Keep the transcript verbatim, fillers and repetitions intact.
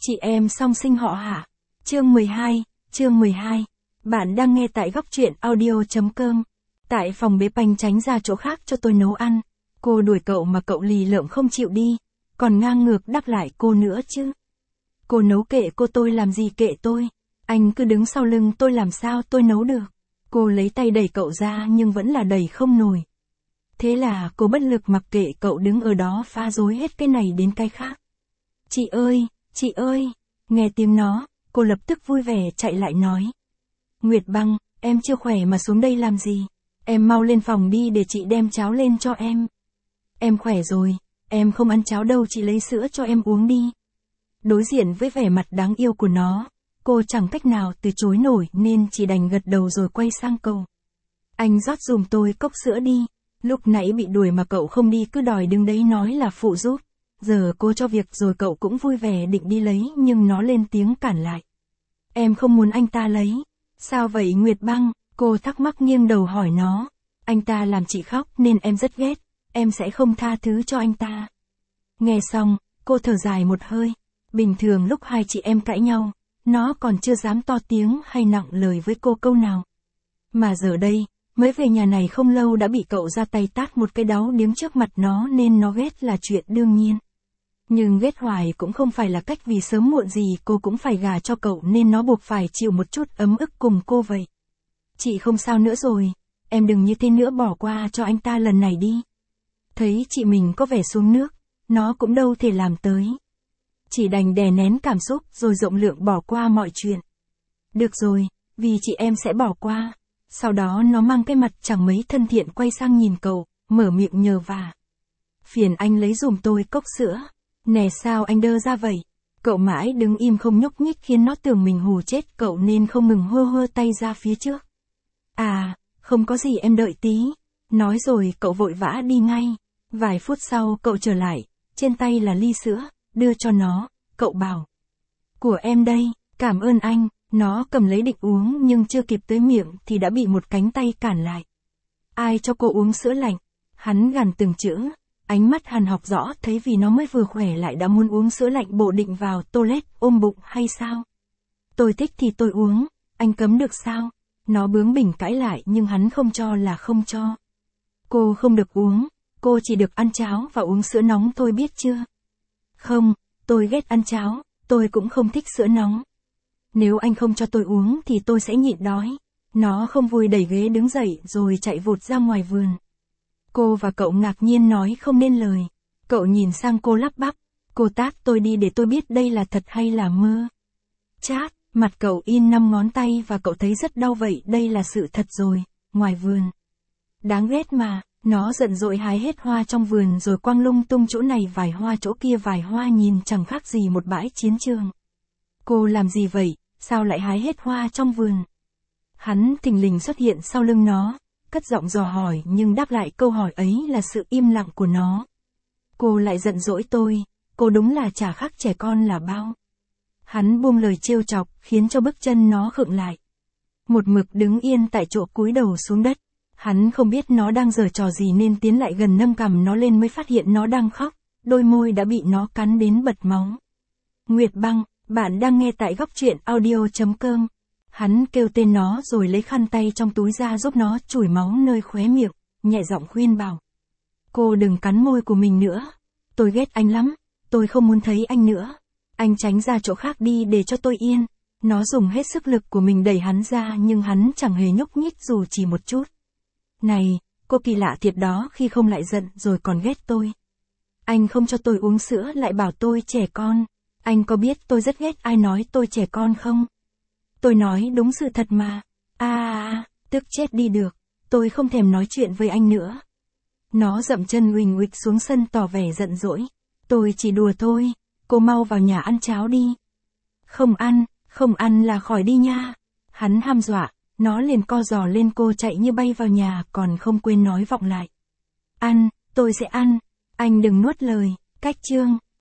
Chị em song sinh họ hả? Chương mười hai, chương mười hai. Bạn đang nghe tại góc truyện audio.com. Tại phòng bếp anh tránh ra chỗ khác cho tôi nấu ăn. Cô đuổi cậu mà cậu lì lợm không chịu đi. Còn ngang ngược đáp lại cô nữa chứ. Cô nấu kệ cô, tôi làm gì kệ tôi. Anh cứ đứng sau lưng tôi làm sao tôi nấu được. Cô lấy tay đẩy cậu ra nhưng vẫn là đẩy không nổi. Thế là cô bất lực mặc kệ cậu đứng ở đó phá rối hết cái này đến cái khác. Chị ơi, chị ơi, nghe tiếng nó, cô lập tức vui vẻ chạy lại nói. Nguyệt Băng, em chưa khỏe mà xuống đây làm gì? Em mau lên phòng đi để chị đem cháo lên cho em. Em khỏe rồi, em không ăn cháo đâu, chị lấy sữa cho em uống đi. Đối diện với vẻ mặt đáng yêu của nó, cô chẳng cách nào từ chối nổi nên chỉ đành gật đầu rồi quay sang cậu. Anh rót giùm tôi cốc sữa đi, lúc nãy bị đuổi mà cậu không đi cứ đòi đứng đấy nói là phụ giúp. Giờ cô cho việc rồi cậu cũng vui vẻ định đi lấy nhưng nó lên tiếng cản lại. Em không muốn anh ta lấy. Sao vậy Nguyệt Băng? Cô thắc mắc nghiêng đầu hỏi nó. Anh ta làm chị khóc nên em rất ghét, em sẽ không tha thứ cho anh ta. Nghe xong, cô thở dài một hơi. Bình thường lúc hai chị em cãi nhau, nó còn chưa dám to tiếng hay nặng lời với cô câu nào. Mà giờ đây, mới về nhà này không lâu đã bị cậu ra tay tát một cái đáo điếng trước mặt nó nên nó ghét là chuyện đương nhiên. Nhưng ghét hoài cũng không phải là cách, vì sớm muộn gì cô cũng phải gả cho cậu nên nó buộc phải chịu một chút ấm ức cùng cô vậy. Chị không sao nữa rồi, em đừng như thế nữa, bỏ qua cho anh ta lần này đi. Thấy chị mình có vẻ xuống nước, nó cũng đâu thể làm tới. Chỉ đành đè nén cảm xúc rồi rộng lượng bỏ qua mọi chuyện. Được rồi, vì chị em sẽ bỏ qua. Sau đó nó mang cái mặt chẳng mấy thân thiện quay sang nhìn cậu, mở miệng nhờ vả. Phiền anh lấy giùm tôi cốc sữa. Nè sao anh đơ ra vậy? Cậu mãi đứng im không nhúc nhích khiến nó tưởng mình hù chết cậu nên không ngừng hơ hơ tay ra phía trước. À, không có gì, em đợi tí. Nói rồi cậu vội vã đi ngay. Vài phút sau cậu trở lại, trên tay là ly sữa, đưa cho nó, cậu bảo. Của em đây, cảm ơn anh. Nó cầm lấy định uống nhưng chưa kịp tới miệng thì đã bị một cánh tay cản lại. Ai cho cô uống sữa lạnh? Hắn gằn từng chữ. Ánh mắt hằn học rõ thấy vì nó mới vừa khỏe lại đã muốn uống sữa lạnh, bộ định vào toilet ôm bụng hay sao? Tôi thích thì tôi uống, anh cấm được sao? Nó bướng bỉnh cãi lại nhưng hắn không cho là không cho. Cô không được uống, cô chỉ được ăn cháo và uống sữa nóng thôi biết chưa? Không, tôi ghét ăn cháo, tôi cũng không thích sữa nóng. Nếu anh không cho tôi uống thì tôi sẽ nhịn đói. Nó không vui đẩy ghế đứng dậy rồi chạy vụt ra ngoài vườn. Cô và cậu ngạc nhiên nói không nên lời. Cậu nhìn sang cô lắp bắp. Cô tát tôi đi để tôi biết đây là thật hay là mơ. Chát, mặt cậu in năm ngón tay và cậu thấy rất đau vậy, đây là sự thật rồi, ngoài vườn. Đáng ghét mà, nó giận dỗi hái hết hoa trong vườn rồi quăng lung tung chỗ này vài hoa chỗ kia vài hoa, nhìn chẳng khác gì một bãi chiến trường. Cô làm gì vậy, sao lại hái hết hoa trong vườn? Hắn thình lình xuất hiện sau lưng nó, cất giọng dò hỏi nhưng đáp lại câu hỏi ấy là sự im lặng của nó. Cô lại giận dỗi tôi, cô đúng là chả khác trẻ con là bao. Hắn buông lời trêu chọc khiến cho bước chân nó khựng lại. Một mực đứng yên tại chỗ cúi đầu xuống đất. Hắn không biết nó đang giở trò gì nên tiến lại gần nâng cằm nó lên mới phát hiện nó đang khóc, đôi môi đã bị nó cắn đến bật máu. Nguyệt Băng, bạn đang nghe tại góc truyện audio.com. Hắn kêu tên nó rồi lấy khăn tay trong túi ra giúp nó chùi máu nơi khóe miệng, nhẹ giọng khuyên bảo. Cô đừng cắn môi của mình nữa. Tôi ghét anh lắm, tôi không muốn thấy anh nữa. Anh tránh ra chỗ khác đi để cho tôi yên. Nó dùng hết sức lực của mình đẩy hắn ra nhưng hắn chẳng hề nhúc nhích dù chỉ một chút. Này, cô kỳ lạ thiệt đó, khi không lại giận rồi còn ghét tôi. Anh không cho tôi uống sữa lại bảo tôi trẻ con. Anh có biết tôi rất ghét ai nói tôi trẻ con không? Tôi nói đúng sự thật mà. À, à, à, tức chết đi được. Tôi không thèm nói chuyện với anh nữa. Nó dậm chân uỳnh uịch xuống sân tỏ vẻ giận dỗi. Tôi chỉ đùa thôi. Cô mau vào nhà ăn cháo đi. Không ăn, không ăn là khỏi đi nha. Hắn hăm dọa. Nó liền co giò lên cô chạy như bay vào nhà còn không quên nói vọng lại. Ăn, tôi sẽ ăn. Anh đừng nuốt lời. Cách chương.